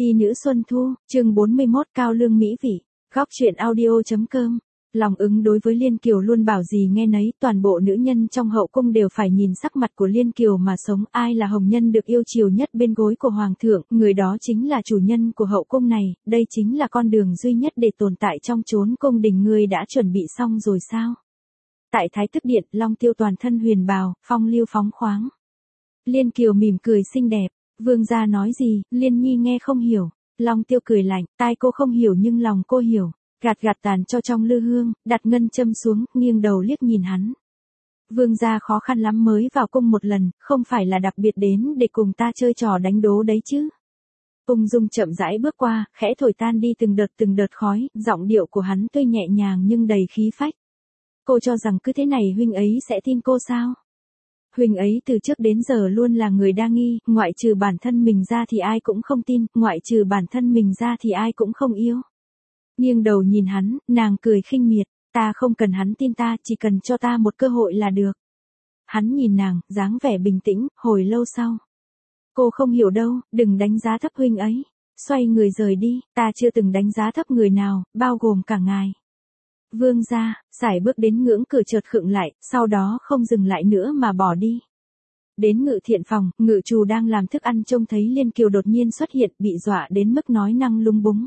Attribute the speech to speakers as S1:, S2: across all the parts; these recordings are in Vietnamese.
S1: Ti nữ Xuân Thu, chương 41 cao lương mỹ vị, góc truyện audio.com. Lòng ứng đối với Liên Kiều luôn bảo gì nghe nấy, toàn bộ nữ nhân trong hậu cung đều phải nhìn sắc mặt của Liên Kiều mà sống, ai là hồng nhân được yêu chiều nhất bên gối của hoàng thượng, người đó chính là chủ nhân của hậu cung này, đây chính là con đường duy nhất để tồn tại trong chốn cung đình. Ngươi đã chuẩn bị xong rồi sao? Tại Thái Thức Điện, Long Tiêu toàn thân huyền bào, phong lưu phóng khoáng. Liên Kiều mỉm cười xinh đẹp, vương gia nói gì, Liên Nhi nghe không hiểu. Long Tiêu cười lạnh, tai cô không hiểu nhưng lòng cô hiểu. Gạt tàn cho trong lư hương, đặt ngân châm xuống, nghiêng đầu liếc nhìn hắn. Vương gia khó khăn lắm mới vào cung một lần, không phải là đặc biệt đến để cùng ta chơi trò đánh đố đấy chứ. Ung dung chậm rãi bước qua, khẽ thổi tan đi từng đợt khói, giọng điệu của hắn tuy nhẹ nhàng nhưng đầy khí phách. Cô cho rằng cứ thế này huynh ấy sẽ tin cô sao? Huynh ấy từ trước đến giờ luôn là người đa nghi, ngoại trừ bản thân mình ra thì ai cũng không tin, ngoại trừ bản thân mình ra thì ai cũng không yêu. Nghiêng đầu nhìn hắn, nàng cười khinh miệt, ta không cần hắn tin ta, chỉ cần cho ta một cơ hội là được. Hắn nhìn nàng, dáng vẻ bình tĩnh, hồi lâu sau. Cô không hiểu đâu, đừng đánh giá thấp huynh ấy. Xoay người rời đi, ta chưa từng đánh giá thấp người nào, bao gồm cả ngài. Vương gia, sải bước đến ngưỡng cửa chợt khựng lại, sau đó không dừng lại nữa mà bỏ đi. Đến Ngự Thiện phòng, ngự trù đang làm thức ăn trông thấy Liên Kiều đột nhiên xuất hiện, bị dọa đến mức nói năng lung búng.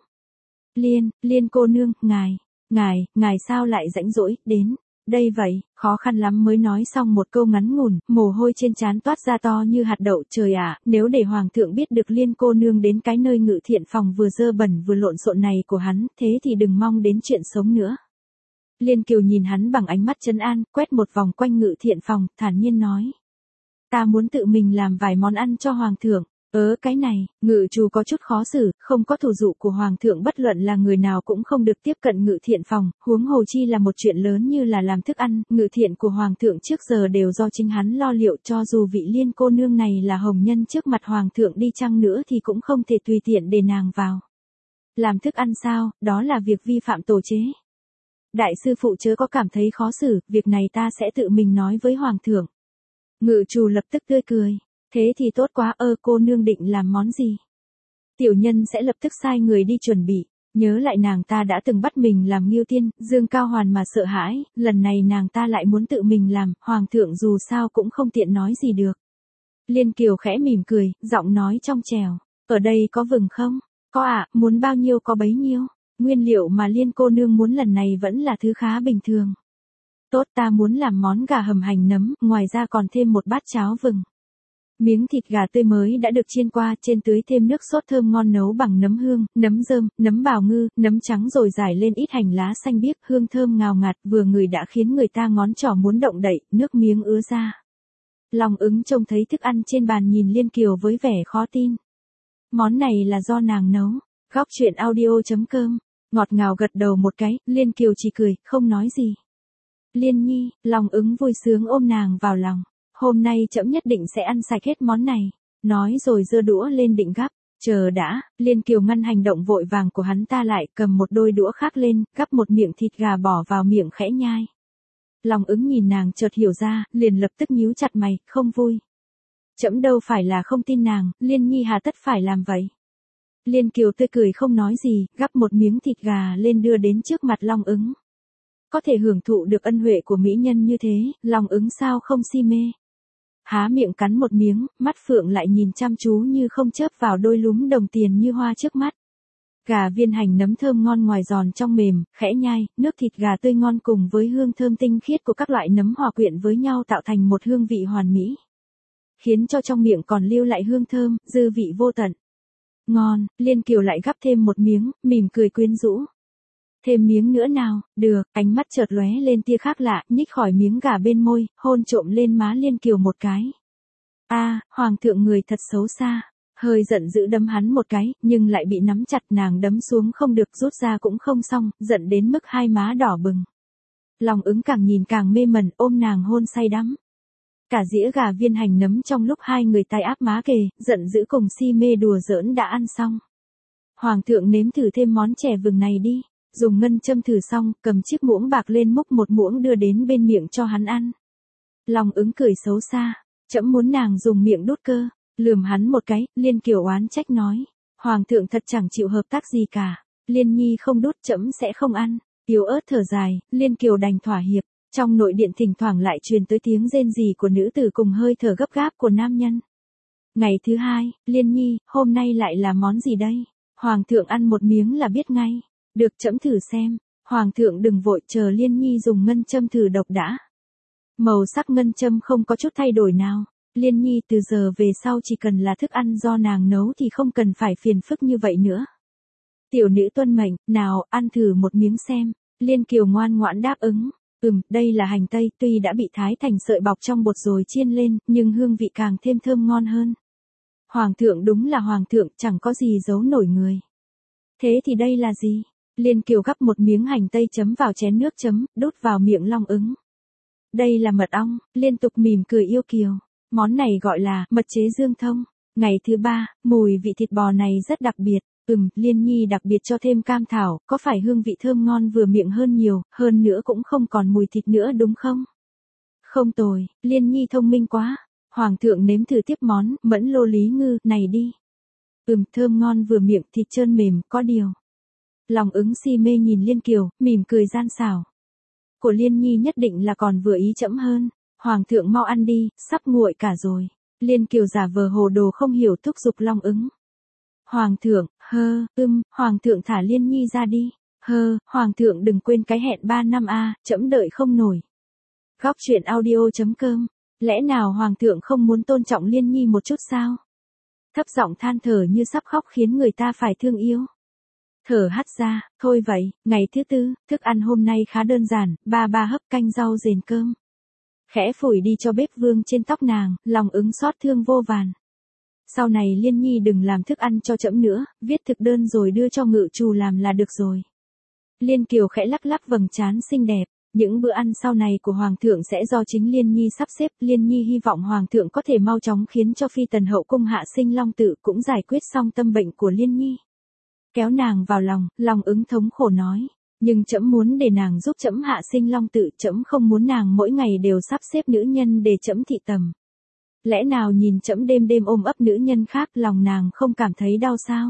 S1: Liên cô nương, ngài sao lại rãnh rỗi, đến đây vậy, khó khăn lắm mới nói xong một câu ngắn ngủn, mồ hôi trên trán toát ra to như hạt đậu. Trời ạ, nếu để hoàng thượng biết được Liên cô nương đến cái nơi Ngự Thiện phòng vừa dơ bẩn vừa lộn xộn này của hắn, thế thì đừng mong đến chuyện sống nữa. Liên Kiều nhìn hắn bằng ánh mắt trấn an, quét một vòng quanh Ngự Thiện phòng, thản nhiên nói. Ta muốn tự mình làm vài món ăn cho hoàng thượng. Cái này, ngự trù có chút khó xử, không có thủ dụ của hoàng thượng bất luận là người nào cũng không được tiếp cận Ngự Thiện phòng, huống hồ chi là một chuyện lớn như là làm thức ăn, ngự thiện của hoàng thượng trước giờ đều do chính hắn lo liệu, cho dù vị Liên cô nương này là hồng nhân trước mặt hoàng thượng đi chăng nữa thì cũng không thể tùy tiện để nàng vào. Làm thức ăn sao, đó là việc vi phạm tổ chế. Đại sư phụ chớ có cảm thấy khó xử, việc này ta sẽ tự mình nói với hoàng thượng. Ngự trù lập tức tươi cười. Thế thì tốt quá, cô nương định làm món gì? Tiểu nhân sẽ lập tức sai người đi chuẩn bị, nhớ lại nàng ta đã từng bắt mình làm Ngưu Tiên, Dương Cao Hoàn mà sợ hãi, lần này nàng ta lại muốn tự mình làm, hoàng thượng dù sao cũng không tiện nói gì được. Liên Kiều khẽ mỉm cười, giọng nói trong trẻo, ở đây có vừng không? Có ạ, muốn bao nhiêu có bấy nhiêu, nguyên liệu mà Liên cô nương muốn lần này vẫn là thứ khá bình thường. Tốt, ta muốn làm món gà hầm hành nấm, ngoài ra còn thêm một bát cháo vừng. Miếng thịt gà tươi mới đã được chiên qua, trên tưới thêm nước sốt thơm ngon nấu bằng nấm hương, nấm rơm, nấm bào ngư, nấm trắng rồi rải lên ít hành lá xanh biếc, hương thơm ngào ngạt, vừa ngửi đã khiến người ta ngón trỏ muốn động đậy, nước miếng ứa ra. Lòng ứng trông thấy thức ăn trên bàn nhìn Liên Kiều với vẻ khó tin. Món này là do nàng nấu. Góc truyện audio.com. Ngọt ngào gật đầu một cái, Liên Kiều chỉ cười, không nói gì. Liên Nhi, lòng ứng vui sướng ôm nàng vào lòng. Hôm nay trẫm nhất định sẽ ăn sạch hết món này. Nói rồi giơ đũa lên định gắp. Chờ đã, Liên Kiều ngăn hành động vội vàng của hắn ta lại, cầm một đôi đũa khác lên, gắp một miệng thịt gà bỏ vào miệng khẽ nhai. Lòng ứng nhìn nàng chợt hiểu ra, liền lập tức nhíu chặt mày, không vui. Trẫm đâu phải là không tin nàng, Liên Nhi hà tất phải làm vậy. Liên Kiều tươi cười không nói gì, gắp một miếng thịt gà lên đưa đến trước mặt Long ứng. Có thể hưởng thụ được ân huệ của mỹ nhân như thế, Long ứng sao không si mê. Há miệng cắn một miếng, mắt phượng lại nhìn chăm chú như không chớp vào đôi lúm đồng tiền như hoa trước mắt. Gà viên hành nấm thơm ngon ngoài giòn trong mềm, khẽ nhai, nước thịt gà tươi ngon cùng với hương thơm tinh khiết của các loại nấm hòa quyện với nhau tạo thành một hương vị hoàn mỹ. Khiến cho trong miệng còn lưu lại hương thơm, dư vị vô tận. Ngon, Liên Kiều lại gắp thêm một miếng, mỉm cười quyến rũ. Thêm miếng nữa nào, được, ánh mắt chợt lóe lên tia khác lạ, nhích khỏi miếng gà bên môi, hôn trộm lên má Liên Kiều một cái. Hoàng thượng người thật xấu xa, hơi giận dữ đấm hắn một cái, nhưng lại bị nắm chặt, nàng đấm xuống không được, rút ra cũng không xong, giận đến mức hai má đỏ bừng. Lòng ứng càng nhìn càng mê mẩn, ôm nàng hôn say đắm. Cả dĩa gà viên hành nấm trong lúc hai người tay áp má kề, giận dữ cùng si mê đùa giỡn đã ăn xong. Hoàng thượng nếm thử thêm món chè vừng này đi. Dùng ngân châm thử xong, cầm chiếc muỗng bạc lên múc một muỗng đưa đến bên miệng cho hắn ăn. Lòng ứng cười xấu xa, trẫm muốn nàng dùng miệng đút cơ, lườm hắn một cái, Liên Kiều oán trách nói. Hoàng thượng thật chẳng chịu hợp tác gì cả. Liên nhi không đút trẫm sẽ không ăn. Yếu ớt thở dài, Liên Kiều đành thỏa hiệp. Trong nội điện thỉnh thoảng lại truyền tới tiếng rên rỉ của nữ tử cùng hơi thở gấp gáp của nam nhân. Ngày thứ hai, Liên nhi, hôm nay lại là món gì đây? Hoàng thượng ăn một miếng là biết ngay. Được trẫm thử xem. Hoàng thượng đừng vội, chờ Liên nhi dùng ngân châm thử độc đã. Màu sắc ngân châm không có chút thay đổi nào. Liên nhi từ giờ về sau chỉ cần là thức ăn do nàng nấu thì không cần phải phiền phức như vậy nữa. Tiểu nữ tuân mệnh, nào, ăn thử một miếng xem. Liên Kiều ngoan ngoãn đáp ứng. Đây là hành tây, tuy đã bị thái thành sợi bọc trong bột rồi chiên lên, nhưng hương vị càng thêm thơm ngon hơn. Hoàng thượng đúng là hoàng thượng, chẳng có gì giấu nổi người. Thế thì đây là gì? Liên Kiều gắp một miếng hành tây chấm vào chén nước chấm, đút vào miệng Long Ứng. Đây là mật ong, liên tục mỉm cười yêu kiều. Món này gọi là mật chế dương thông. Ngày thứ ba, mùi vị thịt bò này rất đặc biệt. Liên nhi đặc biệt cho thêm cam thảo, có phải hương vị thơm ngon vừa miệng hơn nhiều, hơn nữa cũng không còn mùi thịt nữa đúng không? Không tồi, Liên nhi thông minh quá. Hoàng thượng nếm thử tiếp món mẫn lô lý ngư này đi. Thơm ngon vừa miệng, thịt trơn mềm, có điều. Long Ứng si mê nhìn Liên Kiều, mỉm cười gian xảo. Của Liên nhi nhất định là còn vừa ý trẫm hơn. Hoàng thượng mau ăn đi, sắp nguội cả rồi. Liên Kiều giả vờ hồ đồ không hiểu thúc giục Long Ứng. Hoàng thượng, Hoàng thượng thả Liên nhi ra đi. Hoàng thượng đừng quên cái hẹn 3 năm trẫm đợi không nổi. Góc truyện audio.com. Lẽ nào Hoàng thượng không muốn tôn trọng Liên nhi một chút sao? Thấp giọng than thở như sắp khóc khiến người ta phải thương yêu. Thở hắt ra, thôi vậy, ngày thứ tư, thức ăn hôm nay khá đơn giản, ba hấp canh rau rền cơm. Khẽ phủi đi cho bếp vương trên tóc nàng, Long Ứng xót thương vô vàn. Sau này Liên nhi đừng làm thức ăn cho trẫm nữa, viết thực đơn rồi đưa cho ngự trù làm là được rồi. Liên Kiều khẽ lắc lắc vầng trán xinh đẹp. Những bữa ăn sau này của Hoàng thượng sẽ do chính Liên nhi sắp xếp. Liên nhi hy vọng Hoàng thượng có thể mau chóng khiến cho phi tần hậu cung hạ sinh Long Tự cũng giải quyết xong tâm bệnh của Liên nhi. Kéo nàng vào lòng, Long Ứng thống khổ nói. Nhưng trẫm muốn để nàng giúp trẫm hạ sinh Long Tự, trẫm không muốn nàng mỗi ngày đều sắp xếp nữ nhân để trẫm thị tầm. Lẽ nào nhìn trẫm đêm đêm ôm ấp nữ nhân khác, lòng nàng không cảm thấy đau sao?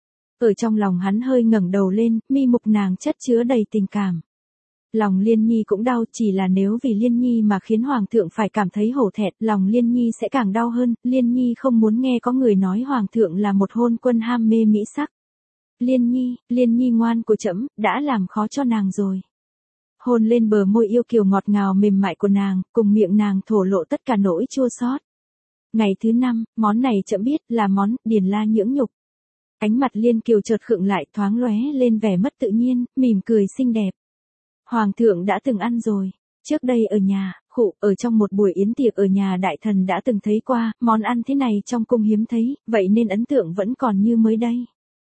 S1: Ở trong lòng hắn hơi ngẩng đầu lên, mi mục nàng chất chứa đầy tình cảm. Lòng Liên nhi cũng đau, chỉ là nếu vì Liên nhi mà khiến Hoàng thượng phải cảm thấy hổ thẹn, lòng Liên nhi sẽ càng đau hơn. Liên nhi không muốn nghe có người nói Hoàng thượng là một hôn quân ham mê mỹ sắc. Liên nhi ngoan của trẫm, đã làm khó cho nàng rồi. Hôn lên bờ môi yêu kiều ngọt ngào mềm mại của nàng, cùng miệng nàng thổ lộ tất cả nỗi chua xót. Ngày thứ 5, món này trẫm biết là món điền la nhưỡng nhục. Ánh mặt Liên Kiều chợt khựng lại, thoáng lóe lên vẻ mất tự nhiên, mỉm cười xinh đẹp. Hoàng thượng đã từng ăn rồi. Trước đây ở nhà, ở trong một buổi yến tiệc ở nhà đại thần đã từng thấy qua, món ăn thế này trong cung hiếm thấy, vậy nên ấn tượng vẫn còn như mới đây.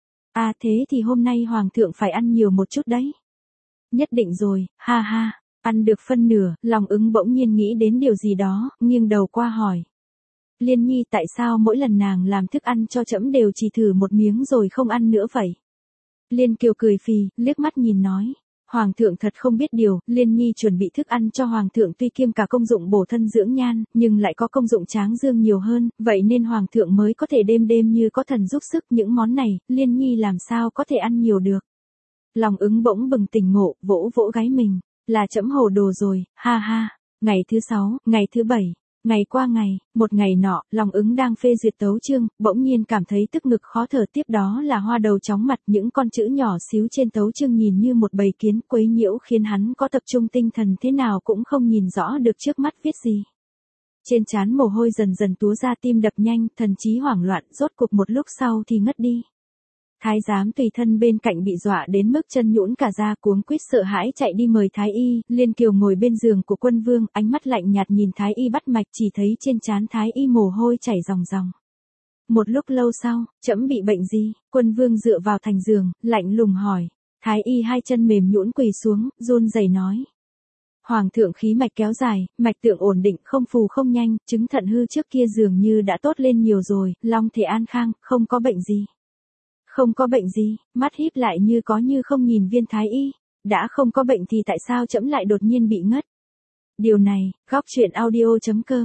S1: Thế thì hôm nay Hoàng thượng phải ăn nhiều một chút đấy. Nhất định rồi, ha ha, ăn được phân nửa, Long Ứng bỗng nhiên nghĩ đến điều gì đó, nghiêng đầu qua hỏi. Liên nhi tại sao mỗi lần nàng làm thức ăn cho trẫm đều chỉ thử một miếng rồi không ăn nữa vậy? Liên Kiều cười phì, liếc mắt nhìn nói. Hoàng thượng thật không biết điều, Liên nhi chuẩn bị thức ăn cho Hoàng thượng tuy kiêm cả công dụng bổ thân dưỡng nhan, nhưng lại có công dụng tráng dương nhiều hơn, vậy nên Hoàng thượng mới có thể đêm đêm như có thần giúp sức. Những món này, Liên nhi làm sao có thể ăn nhiều được. Long Ứng bỗng bừng tỉnh ngộ, vỗ vỗ gáy mình, là trẫm hồ đồ rồi, ha ha. Ngày thứ 6, ngày thứ 7. Ngày qua ngày, một ngày nọ, Long Ứng đang phê duyệt tấu chương, bỗng nhiên cảm thấy tức ngực khó thở, tiếp đó là hoa đầu chóng mặt, những con chữ nhỏ xíu trên tấu chương nhìn như một bầy kiến quấy nhiễu khiến hắn có tập trung tinh thần thế nào cũng không nhìn rõ được trước mắt viết gì. Trên trán mồ hôi dần dần túa ra, tim đập nhanh, thần trí hoảng loạn, rốt cuộc một lúc sau thì ngất đi. Thái giám tùy thân bên cạnh bị dọa đến mức chân nhũn cả ra, cuống quýt sợ hãi chạy đi mời thái y. Liên Kiều ngồi bên giường của quân vương, ánh mắt lạnh nhạt nhìn thái y bắt mạch, chỉ thấy trên trán thái y mồ hôi chảy ròng ròng. Một lúc lâu sau, trẫm bị bệnh gì? Quân vương dựa vào thành giường, lạnh lùng hỏi. Thái y hai chân mềm nhũn quỳ xuống, run rẩy nói. Hoàng thượng khí mạch kéo dài, mạch tượng ổn định, không phù không nhanh, chứng thận hư trước kia dường như đã tốt lên nhiều rồi, long thể an khang, không có bệnh gì. Không có bệnh gì, mắt híp lại như có như không nhìn viên thái y. Đã không có bệnh thì tại sao trẫm lại đột nhiên bị ngất? Điều này, góc truyện audio.com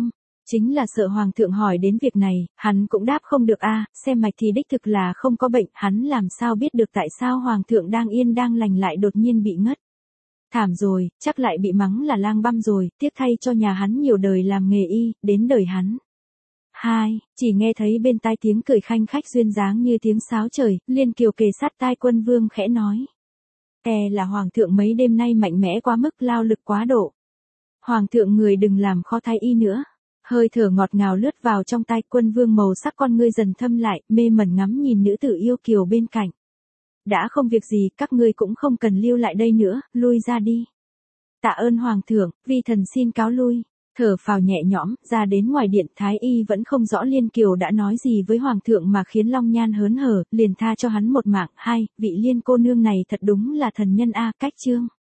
S1: Chính là sợ hoàng thượng hỏi đến việc này, hắn cũng đáp không được a, xem mạch thì đích thực là không có bệnh, hắn làm sao biết được tại sao hoàng thượng đang yên đang lành lại đột nhiên bị ngất. Thảm rồi, chắc lại bị mắng là lang băm rồi, tiếc thay cho nhà hắn nhiều đời làm nghề y, đến đời hắn. Chỉ nghe thấy bên tai tiếng cười khanh khách duyên dáng như tiếng sáo trời, Liên Kiều kề sát tai Quân Vương khẽ nói. Là hoàng thượng mấy đêm nay mạnh mẽ quá mức, lao lực quá độ. Hoàng thượng người đừng làm khó thái y nữa. Hơi thở ngọt ngào lướt vào trong tai Quân Vương, màu sắc con ngươi dần thâm lại, mê mẩn ngắm nhìn nữ tử yêu kiều bên cạnh. Đã không việc gì, các ngươi cũng không cần lưu lại đây nữa, lui ra đi. Tạ ơn hoàng thượng, vi thần xin cáo lui. Thở phào nhẹ nhõm, ra đến ngoài điện, thái y vẫn không rõ Liên Kiều đã nói gì với hoàng thượng mà khiến Long Nhan hớn hở, liền tha cho hắn một mạng. Vị Liên cô nương này thật đúng là thần nhân a. Cách chương